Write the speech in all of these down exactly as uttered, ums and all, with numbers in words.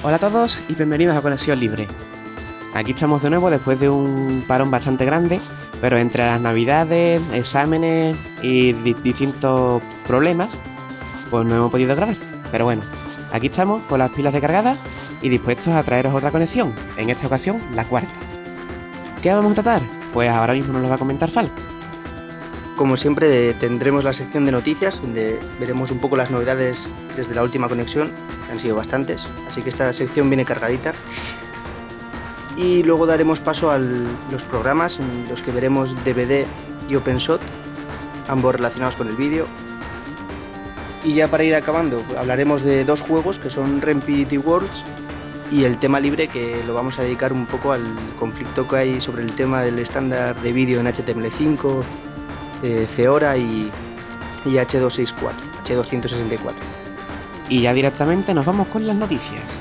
Hola a todos y bienvenidos a Conexión Libre. Aquí estamos de nuevo después de un parón bastante grande, pero entre las navidades, exámenes y di- distintos problemas, pues no hemos podido grabar. Pero bueno, aquí estamos con las pilas recargadas y dispuestos a traeros otra conexión, en esta ocasión la cuarta. ¿Qué vamos a tratar? Pues ahora mismo nos lo va a comentar Fal. Como siempre, tendremos la sección de noticias, donde veremos un poco las novedades desde la última conexión, que han sido bastantes, así que esta sección viene cargadita. Y luego daremos paso a los programas en los que veremos D V D y OpenShot, ambos relacionados con el vídeo. Y ya para ir acabando, hablaremos de dos juegos que son Rempi The Worlds y el tema libre, que lo vamos a dedicar un poco al conflicto que hay sobre el tema del estándar de vídeo en H T M L cinco, eh, Feora y, y H doscientos sesenta y cuatro, H doscientos sesenta y cuatro. Y ya directamente nos vamos con las noticias.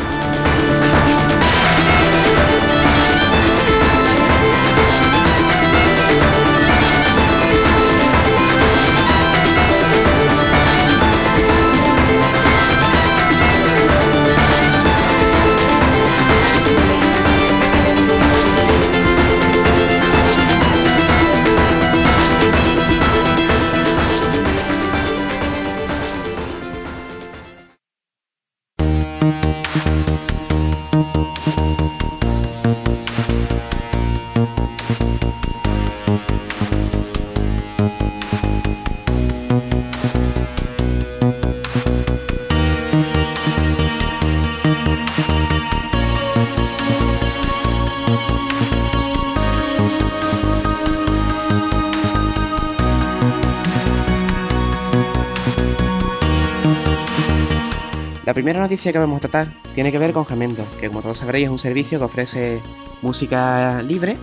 La primera noticia que vamos a tratar tiene que ver con Jamendo, que como todos sabréis es un servicio que ofrece música libre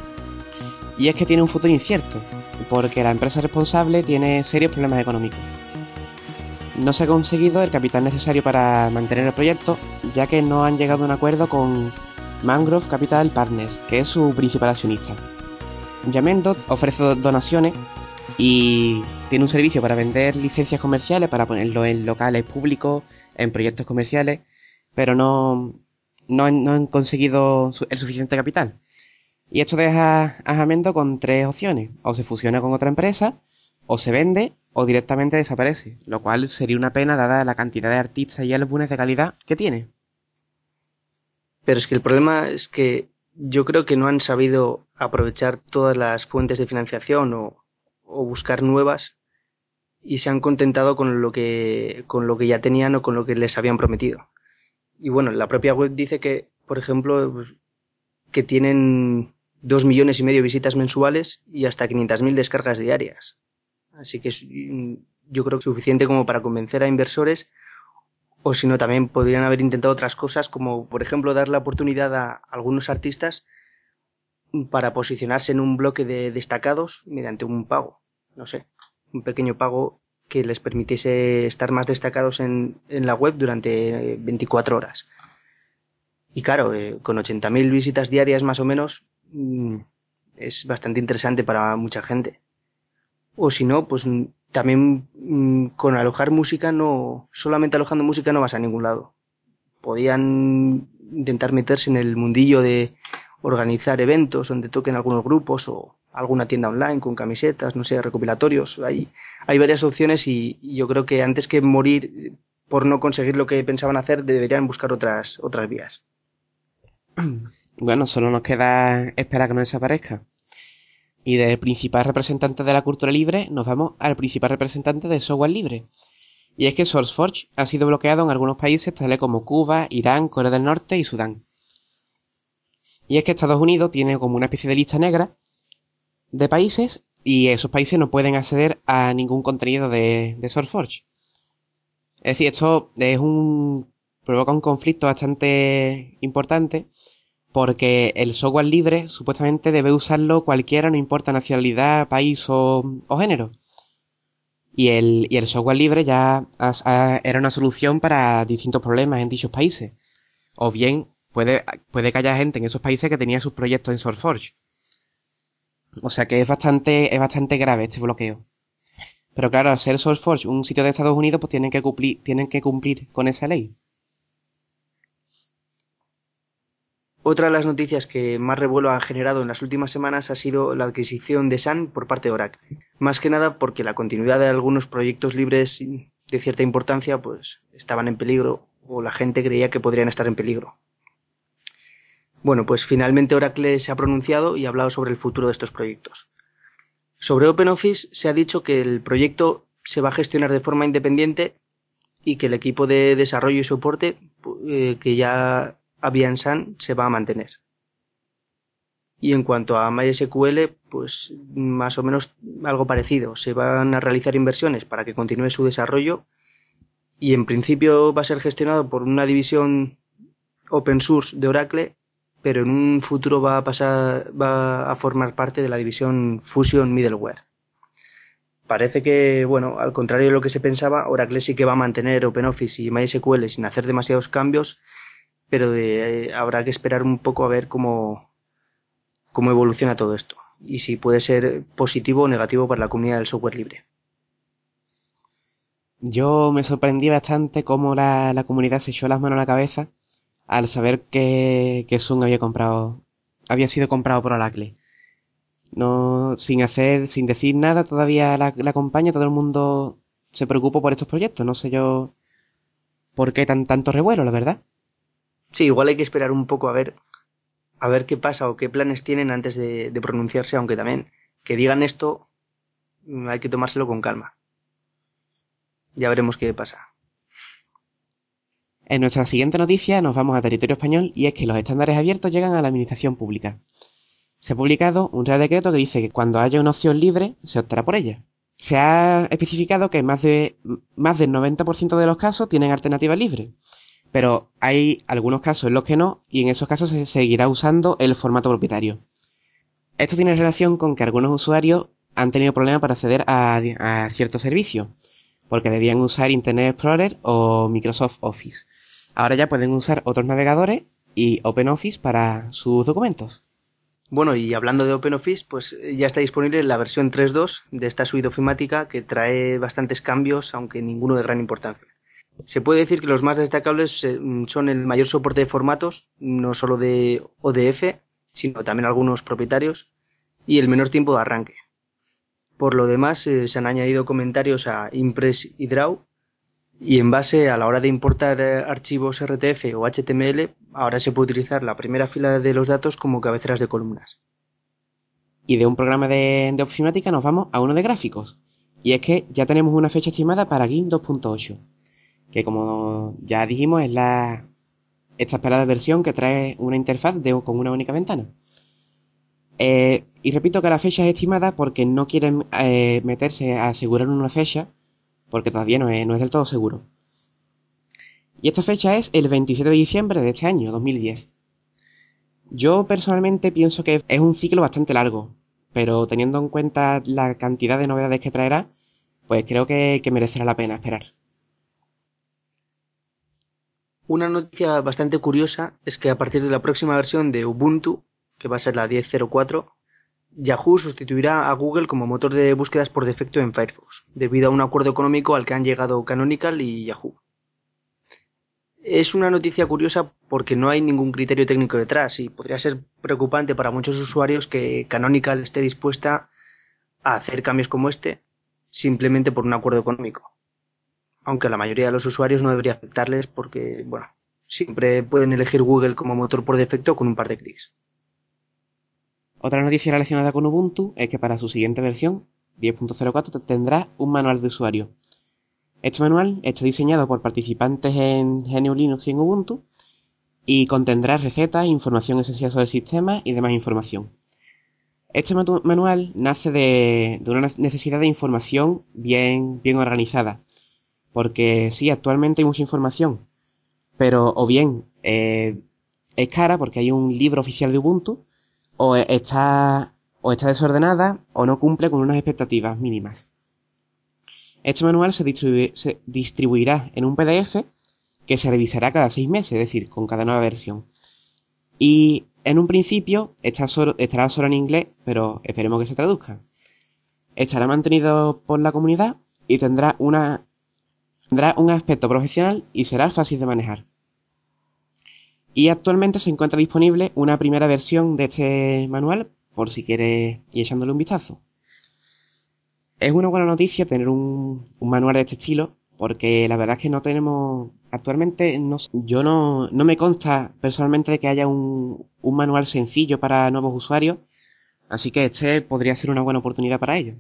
y es que tiene un futuro incierto, porque la empresa responsable tiene serios problemas económicos. No se ha conseguido el capital necesario para mantener el proyecto, ya que no han llegado a un acuerdo con Mangrove Capital Partners, que es su principal accionista. Jamendo ofrece donaciones y tiene un servicio para vender licencias comerciales, para ponerlo en locales públicos, en proyectos comerciales, pero no, no, han, no han conseguido el suficiente capital. Y esto deja a Jamendo con tres opciones: o se fusiona con otra empresa, o se vende, o directamente desaparece, lo cual sería una pena dada la cantidad de artistas y álbumes de calidad que tiene. Pero es que el problema es que yo creo que no han sabido aprovechar todas las fuentes de financiación o, o buscar nuevas, y se han contentado con lo que con lo que ya tenían o con lo que les habían prometido. Y bueno, la propia web dice que, por ejemplo, pues, que tienen dos millones y medio de visitas mensuales y hasta quinientas mil descargas diarias. Así que es, mm, yo creo que es suficiente como para convencer a inversores, o si no, también podrían haber intentado otras cosas, como por ejemplo dar la oportunidad a algunos artistas para posicionarse en un bloque de destacados mediante un pago, no sé, un pequeño pago que les permitiese estar más destacados en, en la web durante veinticuatro horas. Y claro, eh, con ochenta mil visitas diarias más o menos, mmm, es bastante interesante para mucha gente. O si no, pues mm, también mmm, con alojar música, no, solamente alojando música no vas a ningún lado. Podían intentar meterse en el mundillo de organizar eventos donde toquen algunos grupos, o alguna tienda online con camisetas, no sé, recopilatorios. Hay, hay varias opciones, y, y yo creo que antes que morir por no conseguir lo que pensaban hacer, deberían buscar otras, otras vías. Bueno, solo nos queda esperar que no desaparezca. Y del principal representante de la cultura libre nos vamos al principal representante del software libre. Y es que SourceForge ha sido bloqueado en algunos países tales como Cuba, Irán, Corea del Norte y Sudán. Y es que Estados Unidos tiene como una especie de lista negra de países y esos países no pueden acceder a ningún contenido de, de SourceForge. Es decir, esto es un provoca un conflicto bastante importante porque el software libre supuestamente debe usarlo cualquiera, no importa nacionalidad, país o, o género. Y el, y el software libre ya has- ha- era una solución para distintos problemas en dichos países. O bien puede, puede que haya gente en esos países que tenía sus proyectos en SourceForge. O sea que es bastante, es bastante grave este bloqueo. Pero claro, al ser SourceForge un sitio de Estados Unidos, pues tienen que cumplir, tienen que cumplir con esa ley. Otra de las noticias que más revuelo han generado en las últimas semanas ha sido la adquisición de Sun por parte de Oracle. Más que nada porque la continuidad de algunos proyectos libres de cierta importancia pues estaban en peligro o la gente creía que podrían estar en peligro. Bueno, pues finalmente Oracle se ha pronunciado y ha hablado sobre el futuro de estos proyectos. Sobre OpenOffice se ha dicho que el proyecto se va a gestionar de forma independiente y que el equipo de desarrollo y soporte eh, que ya había en Sun se va a mantener. Y en cuanto a MySQL, pues más o menos algo parecido. Se van a realizar inversiones para que continúe su desarrollo y en principio va a ser gestionado por una división open source de Oracle, pero en un futuro va a pasar, va a formar parte de la división Fusion Middleware. Parece que, bueno, al contrario de lo que se pensaba, Oracle sí que va a mantener OpenOffice y MySQL sin hacer demasiados cambios, pero de, eh, habrá que esperar un poco a ver cómo, cómo evoluciona todo esto y si puede ser positivo o negativo para la comunidad del software libre. Yo me sorprendí bastante cómo la, la comunidad se echó las manos a la cabeza al saber que, que Sun había comprado, había sido comprado por Oracle. No, sin hacer, sin decir nada, todavía la, la compañía, todo el mundo se preocupó por estos proyectos. No sé yo por qué tan tanto revuelo, la verdad. Sí, igual hay que esperar un poco a ver, a ver qué pasa o qué planes tienen antes de, de pronunciarse, aunque también que digan esto hay que tomárselo con calma. Ya veremos qué pasa. En nuestra siguiente noticia nos vamos a territorio español y es que los estándares abiertos llegan a la administración pública. Se ha publicado un Real Decreto que dice que cuando haya una opción libre se optará por ella. Se ha especificado que más, de, más del noventa por ciento de los casos tienen alternativa libre, pero hay algunos casos en los que no y en esos casos se seguirá usando el formato propietario. Esto tiene relación con que algunos usuarios han tenido problemas para acceder a, a ciertos servicios, porque debían usar Internet Explorer o Microsoft Office. Ahora ya pueden usar otros navegadores y OpenOffice para sus documentos. Bueno, y hablando de OpenOffice, pues ya está disponible la versión tres punto dos de esta suite ofimática que trae bastantes cambios, aunque ninguno de gran importancia. Se puede decir que los más destacables son el mayor soporte de formatos, no solo de O D F, sino también algunos propietarios, y el menor tiempo de arranque. Por lo demás, eh, se han añadido comentarios a Impress y Draw, y en base a la hora de importar eh, archivos R T F o H T M L, ahora se puede utilizar la primera fila de los datos como cabeceras de columnas. Y de un programa de, de ofimática nos vamos a uno de gráficos. Y es que ya tenemos una fecha estimada para GIMP dos punto ocho, que como ya dijimos es la esta esperada versión que trae una interfaz de, con una única ventana. Eh, y repito que la fecha es estimada porque no quieren eh, meterse a asegurar una fecha, porque todavía no es, no es del todo seguro. Y esta fecha es el veintisiete de diciembre de este año, dos mil diez. Yo personalmente pienso que es un ciclo bastante largo, pero teniendo en cuenta la cantidad de novedades que traerá, pues creo que, que merecerá la pena esperar. Una noticia bastante curiosa es que a partir de la próxima versión de Ubuntu, que va a ser la diez punto cero cuatro, Yahoo sustituirá a Google como motor de búsquedas por defecto en Firefox, debido a un acuerdo económico al que han llegado Canonical y Yahoo. Es una noticia curiosa porque no hay ningún criterio técnico detrás y podría ser preocupante para muchos usuarios que Canonical esté dispuesta a hacer cambios como este simplemente por un acuerdo económico. Aunque a la mayoría de los usuarios no debería afectarles porque, bueno, siempre pueden elegir Google como motor por defecto con un par de clics. Otra noticia relacionada con Ubuntu es que para su siguiente versión, diez punto cero cuatro, tendrá un manual de usuario. Este manual está diseñado por participantes en G N U Linux y en Ubuntu y contendrá recetas, información esencial sobre el sistema y demás información. Este manual nace de, de una necesidad de información bien, bien organizada, porque sí, actualmente hay mucha información, pero o bien eh, es cara porque hay un libro oficial de Ubuntu, o está, o está desordenada o no cumple con unas expectativas mínimas. Este manual se, distribu se distribuirá en un P D F que se revisará cada seis meses, es decir, con cada nueva versión. Y en un principio está solo, estará solo en inglés, pero esperemos que se traduzca. Estará mantenido por la comunidad y tendrá, una, tendrá un aspecto profesional y será fácil de manejar. Y actualmente se encuentra disponible una primera versión de este manual, por si quieres ir echándole un vistazo. Es una buena noticia tener un, un manual de este estilo, porque la verdad es que no tenemos, actualmente no, yo no, no me consta personalmente de que haya un, un manual sencillo para nuevos usuarios, así que este podría ser una buena oportunidad para ello.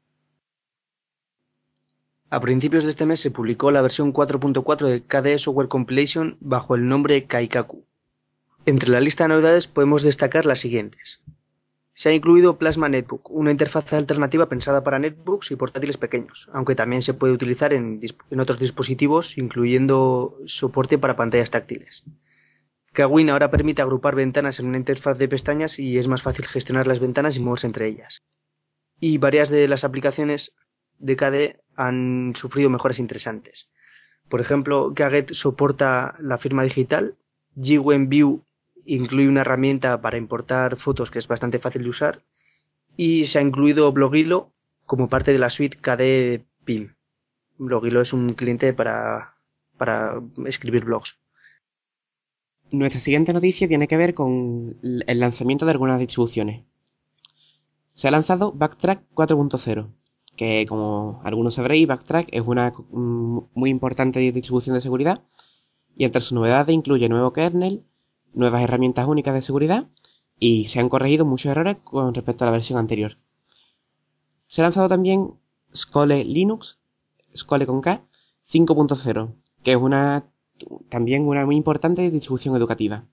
A principios de este mes se publicó la versión cuatro punto cuatro de K D E Software Compilation bajo el nombre Kaikaku. Entre la lista de novedades podemos destacar las siguientes. Se ha incluido Plasma Netbook, una interfaz alternativa pensada para netbooks y portátiles pequeños, aunque también se puede utilizar en, en otros dispositivos, incluyendo soporte para pantallas táctiles. Kawin ahora permite agrupar ventanas en una interfaz de pestañas y es más fácil gestionar las ventanas y moverse entre ellas. Y varias de las aplicaciones de K D E han sufrido mejoras interesantes. Por ejemplo, Kaget soporta la firma digital, GWenView incluye una herramienta para importar fotos que es bastante fácil de usar y se ha incluido Blogilo como parte de la suite K D E P I M. Blogilo es un cliente para, para escribir blogs. Nuestra siguiente noticia tiene que ver con el lanzamiento de algunas distribuciones. Se ha lanzado Backtrack cuatro punto cero, que como algunos sabréis, Backtrack es una muy importante distribución de seguridad y entre sus novedades incluye nuevo kernel, nuevas herramientas únicas de seguridad y se han corregido muchos errores con respecto a la versión anterior. Se ha lanzado también Skole Linux, Skole con K, cinco punto cero, que es una también una muy importante distribución educativa.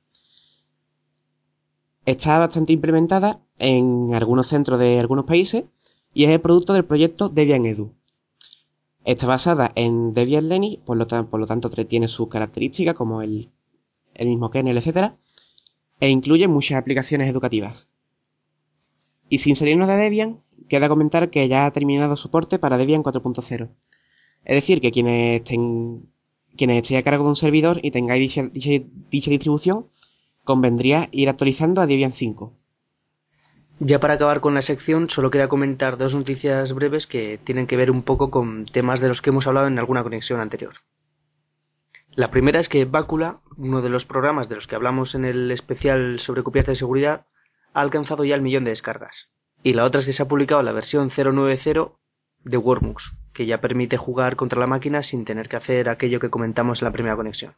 Está bastante implementada en algunos centros de algunos países y es el producto del proyecto Debian Edu. Está basada en Debian Lenny, por lo, por lo tanto tiene sus características como el, el mismo kernel, etcétera, e incluye muchas aplicaciones educativas. Y sin salirnos de Debian, queda comentar que ya ha terminado soporte para Debian cuatro punto cero. Es decir, que quienes estén, quienes estén a cargo de un servidor y tengáis dicha, dicha, dicha distribución, convendría ir actualizando a Debian cinco. Ya para acabar con la sección, solo queda comentar dos noticias breves que tienen que ver un poco con temas de los que hemos hablado en alguna conexión anterior. La primera es que Bácula, uno de los programas de los que hablamos en el especial sobre copias de seguridad, ha alcanzado ya el millón de descargas. Y la otra es que se ha publicado la versión cero nueve cero de Wormux, que ya permite jugar contra la máquina sin tener que hacer aquello que comentamos en la primera conexión.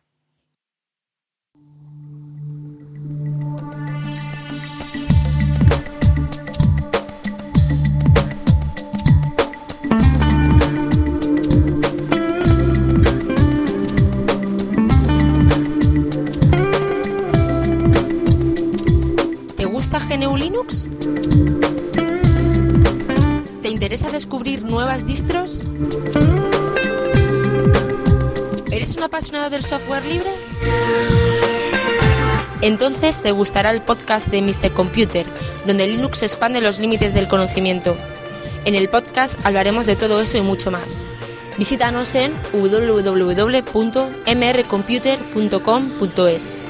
¿Te gusta G N U Linux? ¿Te interesa descubrir nuevas distros? ¿Eres un apasionado del software libre? Entonces te gustará el podcast de míster Computer, donde Linux expande los límites del conocimiento. En el podcast hablaremos de todo eso y mucho más. Visítanos en doble u doble u doble u punto m r computer punto com punto es.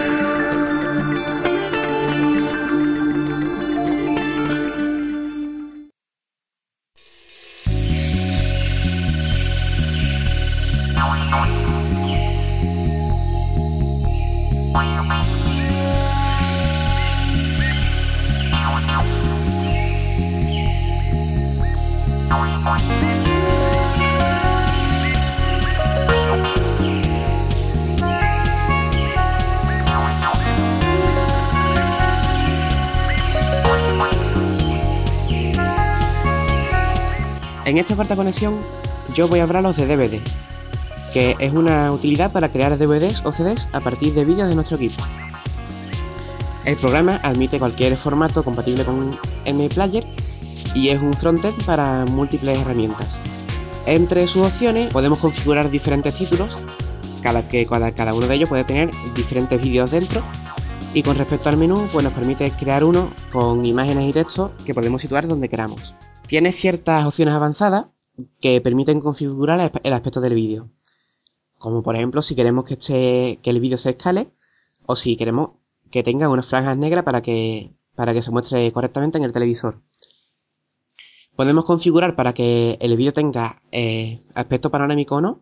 En esta cuarta conexión yo voy a hablaros de D V D, que es una utilidad para crear D V Ds o C Ds a partir de vídeos de nuestro equipo. El programa admite cualquier formato compatible con MPlayer y es un frontend para múltiples herramientas. Entre sus opciones podemos configurar diferentes títulos, cada, que cada, cada uno de ellos puede tener diferentes vídeos dentro, y con respecto al menú pues nos permite crear uno con imágenes y textos que podemos situar donde queramos. Tiene ciertas opciones avanzadas que permiten configurar el aspecto del vídeo, como por ejemplo si queremos que, este, que el vídeo se escale o si queremos que tenga unas franjas negras para que, para que se muestre correctamente en el televisor. Podemos configurar para que el vídeo tenga eh, aspecto panorámico o no,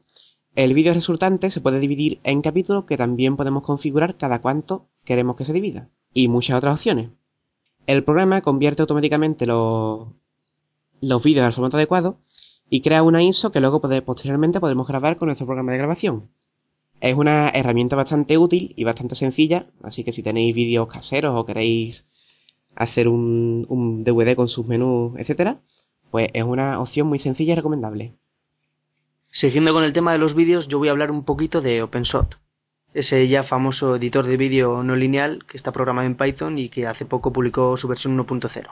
El vídeo resultante se puede dividir en capítulos que también podemos configurar cada cuánto queremos que se divida, y muchas otras opciones. El programa convierte automáticamente los, los vídeos al formato adecuado y crea una I S O que luego poder, posteriormente podremos grabar con nuestro programa de grabación. Es una herramienta bastante útil y bastante sencilla, así que si tenéis vídeos caseros o queréis hacer un, un D V D con sus menús, etcétera, pues es una opción muy sencilla y recomendable. Siguiendo con el tema de los vídeos, yo voy a hablar un poquito de OpenShot, ese ya famoso editor de vídeo no lineal que está programado en Python y que hace poco publicó su versión uno punto cero.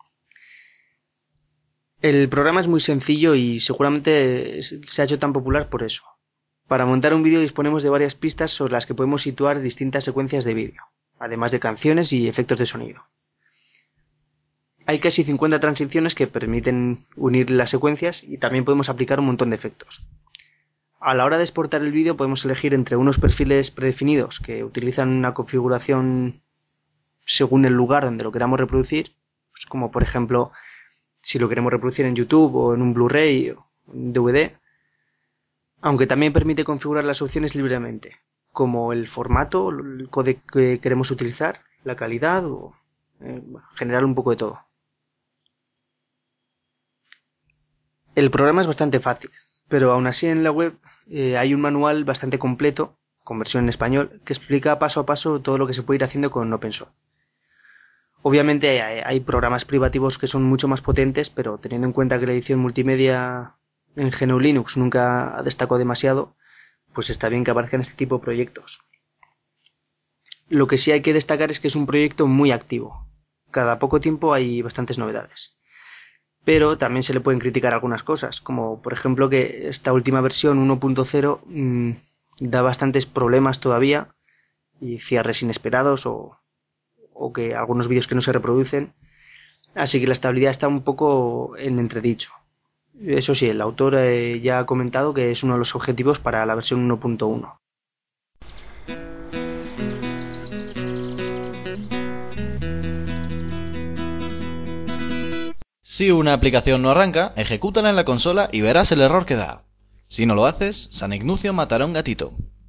El programa es muy sencillo y seguramente se ha hecho tan popular por eso. Para montar un vídeo disponemos de varias pistas sobre las que podemos situar distintas secuencias de vídeo, además de canciones y efectos de sonido. Hay casi cincuenta transiciones que permiten unir las secuencias y también podemos aplicar un montón de efectos. A la hora de exportar el vídeo podemos elegir entre unos perfiles predefinidos que utilizan una configuración según el lugar donde lo queramos reproducir, pues como por ejemplo si lo queremos reproducir en YouTube o en un Blu-ray o un D V D, aunque también permite configurar las opciones libremente, como el formato, el códec que queremos utilizar, la calidad o eh, generar un poco de todo. El programa es bastante fácil, pero aún así en la web eh, hay un manual bastante completo, con versión en español, que explica paso a paso todo lo que se puede ir haciendo con OpenShot. Obviamente hay, hay programas privativos que son mucho más potentes, pero teniendo en cuenta que la edición multimedia en G N U Linux nunca destacó demasiado, pues está bien que aparezcan este tipo de proyectos. Lo que sí hay que destacar es que es un proyecto muy activo. Cada poco tiempo hay bastantes novedades. Pero también se le pueden criticar algunas cosas, como por ejemplo que esta última versión uno punto cero mmm, da bastantes problemas todavía y cierres inesperados o, o que algunos vídeos que no se reproducen, así que la estabilidad está un poco en entredicho. Eso sí, el autor eh, ya ha comentado que es uno de los objetivos para la versión uno punto uno. Si una aplicación no arranca, ejecútala en la consola y verás el error que da. Si no lo haces, San Ignacio matará a un gatito.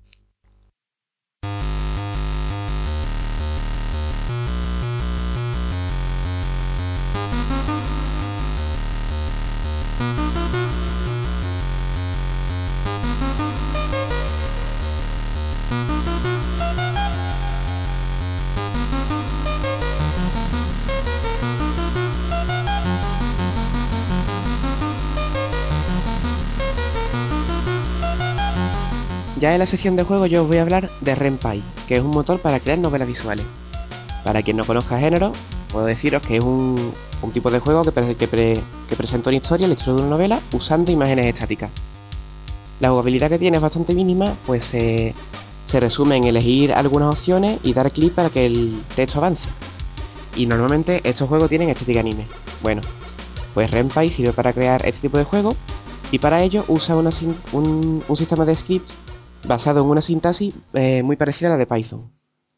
Ya en la sección de juego yo os voy a hablar de RenPy, que es un motor para crear novelas visuales. Para quien no conozca género, puedo deciros que es un, un tipo de juego que, pre, que, pre, que presenta una historia, la historia de una novela, usando imágenes estáticas. La jugabilidad que tiene es bastante mínima, pues eh, se resume en elegir algunas opciones y dar clic para que el texto avance. Y normalmente estos juegos tienen estética anime. Bueno, pues RenPy sirve para crear este tipo de juego y para ello usa una, un, un sistema de scripts basado en una sintaxis eh, muy parecida a la de Python.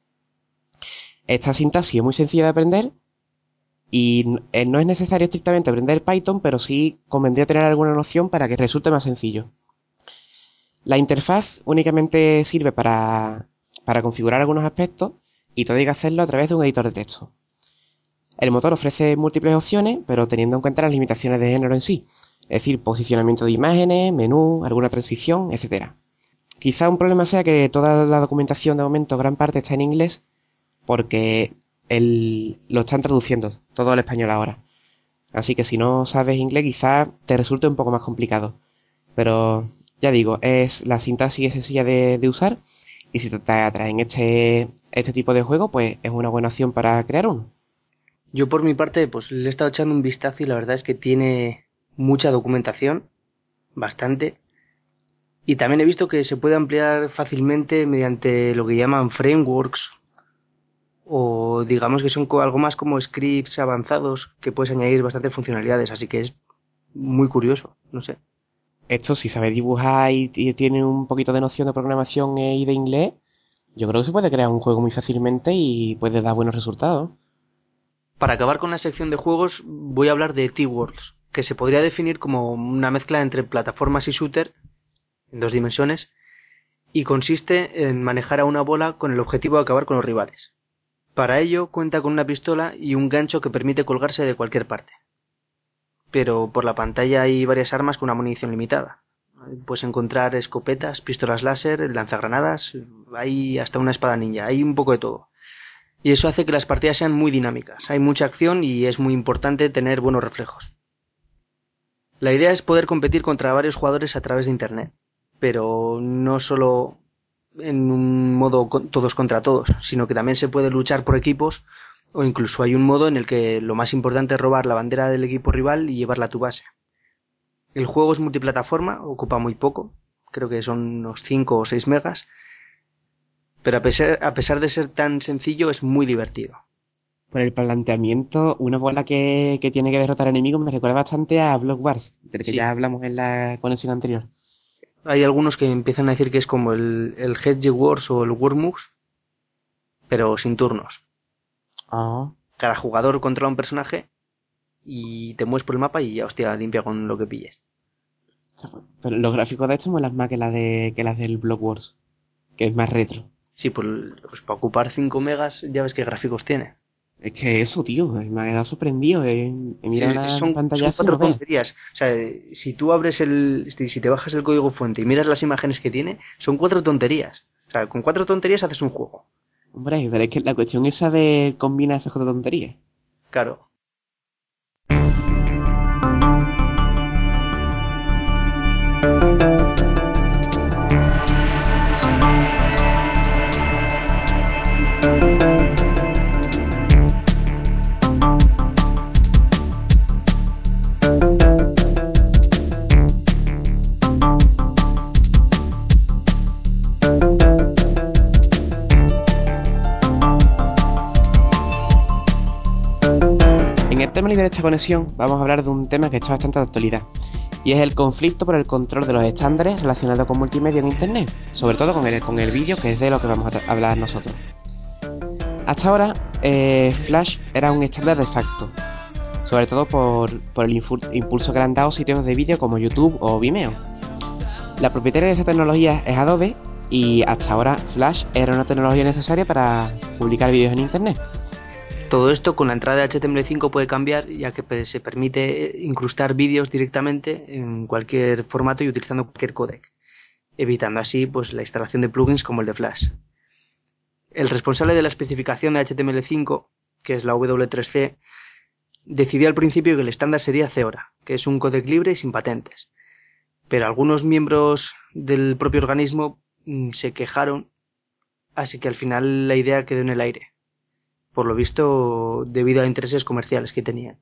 Esta sintaxis es muy sencilla de aprender y eh, no es necesario estrictamente aprender Python, pero sí convendría tener alguna noción para que resulte más sencillo. La interfaz únicamente sirve para, para configurar algunos aspectos y todo hay que hacerlo a través de un editor de texto. El motor ofrece múltiples opciones, pero teniendo en cuenta las limitaciones de género en sí, es decir, posicionamiento de imágenes, menú, alguna transición, etcétera. Quizá un problema sea que toda la documentación de momento, gran parte, está en inglés, porque el, lo están traduciendo todo al español ahora. Así que si no sabes inglés, quizá te resulte un poco más complicado. Pero ya digo, es la sintaxis es sencilla de, de usar, y si te atraen este, este tipo de juego, pues es una buena opción para crear uno. Yo por mi parte, pues le he estado echando un vistazo y la verdad es que tiene mucha documentación, bastante. Y también he visto que se puede ampliar fácilmente mediante lo que llaman frameworks o digamos que son algo más como scripts avanzados que puedes añadir bastantes funcionalidades, así que es muy curioso, no sé. Esto, si sabes dibujar y, y tiene un poquito de noción de programación y de inglés, yo creo que se puede crear un juego muy fácilmente y puede dar buenos resultados. Para acabar con la sección de juegos voy a hablar de T-Worlds, que se podría definir como una mezcla entre plataformas y shooter en dos dimensiones, y consiste en manejar a una bola con el objetivo de acabar con los rivales. Para ello cuenta con una pistola y un gancho que permite colgarse de cualquier parte. Pero por la pantalla hay varias armas con una munición limitada. Puedes encontrar escopetas, pistolas láser, lanzagranadas, hay hasta una espada ninja, hay un poco de todo. Y eso hace que las partidas sean muy dinámicas, hay mucha acción y es muy importante tener buenos reflejos. La idea es poder competir contra varios jugadores a través de internet, pero no solo en un modo todos contra todos, sino que también se puede luchar por equipos, o incluso hay un modo en el que lo más importante es robar la bandera del equipo rival y llevarla a tu base. El juego es multiplataforma, ocupa muy poco, creo que son unos cinco o seis megas, pero a pesar, a pesar de ser tan sencillo es muy divertido. Por el planteamiento, una bola que, que tiene que derrotar enemigos me recuerda bastante a Block Wars, del que Sí. ya hablamos en la conexión anterior. Hay algunos que empiezan a decir que es como el, el Hedge Wars o el Warmux, pero sin turnos. Ah. Cada jugador controla un personaje y te mueves por el mapa y ya, hostia, limpia con lo que pilles. Pero los gráficos de esto molan más que, la de, que las del Block Wars, que es más retro. Sí, pues, pues para ocupar cinco megas ya ves qué gráficos tiene. Es que eso, tío, me ha quedado sorprendido. He, he mirado Sí, una son, pantalla son cuatro no veas. tonterías. O sea, si tú abres el... Si, si te bajas el código fuente y miras las imágenes que tiene, son cuatro tonterías. O sea, con cuatro tonterías haces un juego. Hombre, pero es que la cuestión esa de combina esas cuatro tonterías. Claro. En el tema libre de esta conexión vamos a hablar de un tema que está bastante de actualidad, y es el conflicto por el control de los estándares relacionados con multimedia en Internet, sobre todo con el, con el vídeo, que es de lo que vamos a hablar nosotros. Hasta ahora, eh, Flash era un estándar de facto, sobre todo por, por el impulso que le han dado sitios de vídeo como YouTube o Vimeo. La propietaria de esta tecnología es Adobe, y hasta ahora Flash era una tecnología necesaria para publicar vídeos en Internet. Todo esto con la entrada de H T M L cinco puede cambiar, ya que se permite incrustar vídeos directamente en cualquier formato y utilizando cualquier códec, evitando así pues la instalación de plugins como el de Flash. El responsable de la especificación de H T M L cinco, que es la W tres C, decidió al principio que el estándar sería Zeora, que es un códec libre y sin patentes. Pero algunos miembros del propio organismo mmm, se quejaron, así que al final la idea quedó en el aire, por lo visto debido a intereses comerciales que tenían.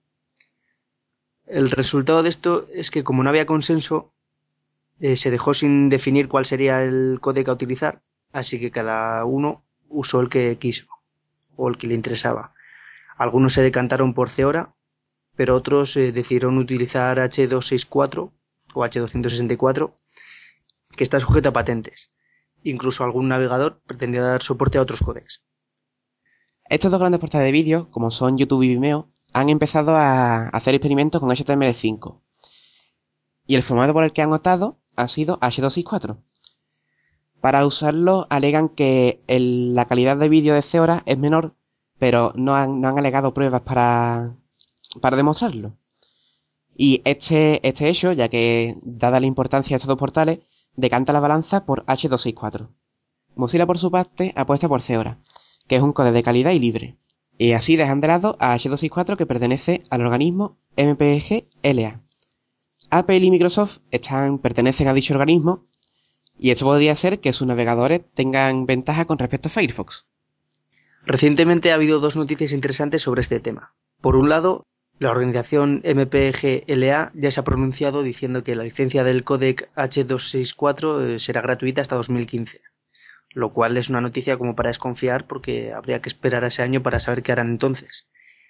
El resultado de esto es que como no había consenso, eh, se dejó sin definir cuál sería el códec a utilizar, así que cada uno usó el que quiso o el que le interesaba. Algunos se decantaron por Zeora, pero otros eh, decidieron utilizar H doscientos sesenta y cuatro o H doscientos sesenta y cuatro, que está sujeto a patentes. Incluso algún navegador pretendía dar soporte a otros códecs. Estos dos grandes portales de vídeo, como son YouTube y Vimeo, han empezado a hacer experimentos con H T M L cinco. Y el formato por el que han optado ha sido H doscientos sesenta y cuatro. Para usarlo alegan que el, la calidad de vídeo de Zeora es menor, pero no han, no han alegado pruebas para, para demostrarlo. Y este, este hecho, ya que dada la importancia de estos dos portales, decanta la balanza por H doscientos sesenta y cuatro. Mozilla por su parte apuesta por Zeora, que es un códec de calidad y libre. Y así dejan de lado a H doscientos sesenta y cuatro, que pertenece al organismo M P G L A. Apple y Microsoft están, pertenecen a dicho organismo, y esto podría ser que sus navegadores tengan ventaja con respecto a Firefox. Recientemente ha habido dos noticias interesantes sobre este tema. Por un lado, la organización M P G L A ya se ha pronunciado diciendo que la licencia del códec H doscientos sesenta y cuatro será gratuita hasta dos mil quince, lo cual es una noticia como para desconfiar porque habría que esperar a ese año para saber qué harán entonces.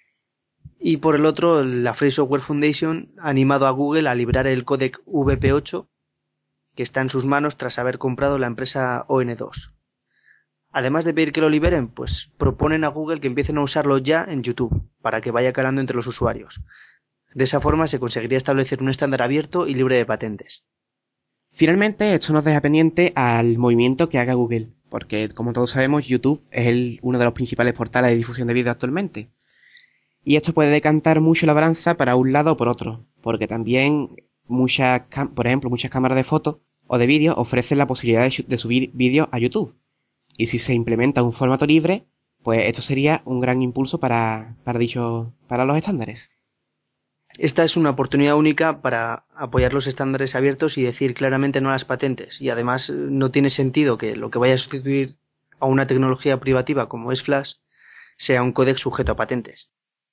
Y por el otro, la Free Software Foundation ha animado a Google a librar el códec V P ocho, que está en sus manos tras haber comprado la empresa O N dos. Además de pedir que lo liberen, pues proponen a Google que empiecen a usarlo ya en YouTube, para que vaya calando entre los usuarios. De esa forma se conseguiría establecer un estándar abierto y libre de patentes. Finalmente, esto nos deja pendiente al movimiento que haga Google, porque como todos sabemos, YouTube es el, uno de los principales portales de difusión de vídeo actualmente. Y esto puede decantar mucho la balanza para un lado o por otro, porque también muchas, por ejemplo, muchas cámaras de fotos o de vídeo ofrecen la posibilidad de, de subir vídeos a YouTube. Y si se implementa un formato libre, pues esto sería un gran impulso para, para dicho, para los estándares. Esta es una oportunidad única para apoyar los estándares abiertos y decir claramente no a las patentes. Y además no tiene sentido que lo que vaya a sustituir a una tecnología privativa como es Flash sea un códec sujeto a patentes.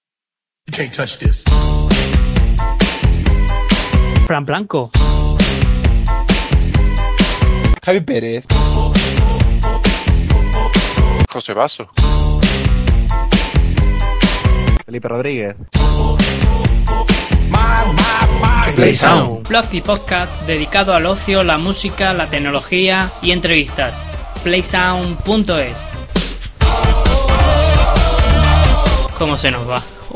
Fran Blanco. Javi Pérez. José Basso. Felipe Rodríguez. Play Sound. Blog y podcast dedicado al ocio, la música, la tecnología y entrevistas. playsound punto es. ¿Cómo se nos va? Oh.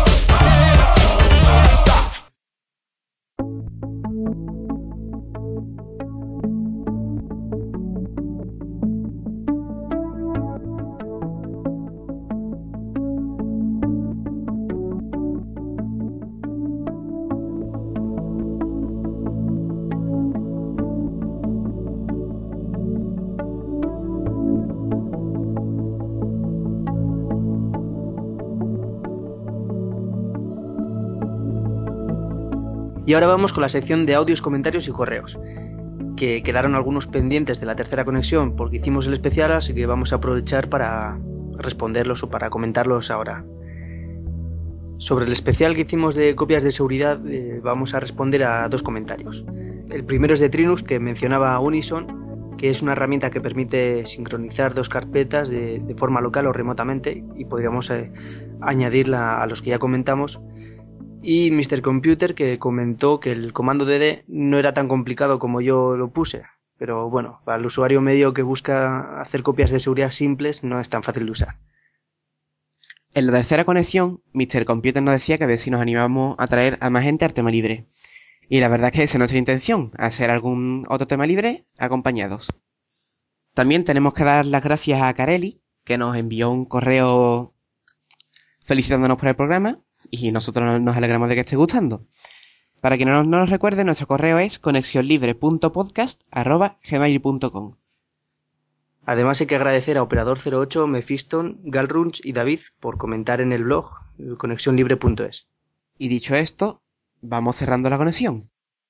Y ahora vamos con la sección de audios, comentarios y correos, que quedaron algunos pendientes de la tercera conexión porque hicimos el especial, así que vamos a aprovechar para responderlos o para comentarlos ahora. Sobre el especial que hicimos de copias de seguridad, eh, vamos a responder a dos comentarios. El primero es de Trinux, que mencionaba Unison, que es una herramienta que permite sincronizar dos carpetas de, de forma local o remotamente, y podríamos eh, añadirla a los que ya comentamos. Y mister Computer, que comentó que el comando dd no era tan complicado como yo lo puse, pero bueno, para el usuario medio que busca hacer copias de seguridad simples no es tan fácil de usar. En la tercera conexión, mister Computer nos decía que a ver si nos animamos a traer a más gente al tema libre. Y la verdad es que esa es nuestra intención, hacer algún otro tema libre acompañados. También tenemos que dar las gracias a Carelli, que nos envió un correo felicitándonos por el programa, y nosotros nos alegramos de que esté gustando. Para quien no nos recuerde, nuestro correo es conexionlibre punto podcast arroba gmail punto com. Además hay que agradecer a Operador cero ocho, Mephiston, Galrunch y David por comentar en el blog conexionlibre punto es. Y dicho esto, vamos cerrando la conexión.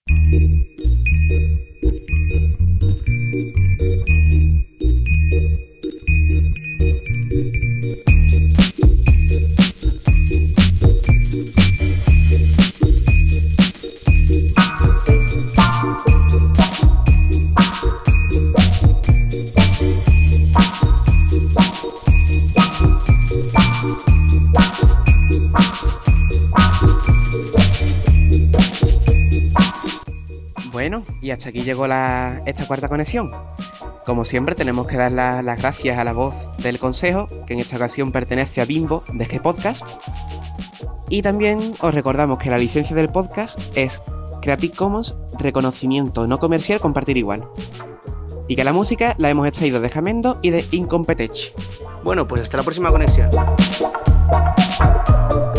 Bueno, y hasta aquí llegó la, esta cuarta conexión. Como siempre, tenemos que dar la, las gracias a la voz del consejo, que en esta ocasión pertenece a Bimbo de G Podcast. Y también os recordamos que la licencia del podcast es Creative Commons, reconocimiento no comercial, compartir igual. Y que la música la hemos extraído de Jamendo y de Incompetech. Bueno, pues hasta la próxima conexión.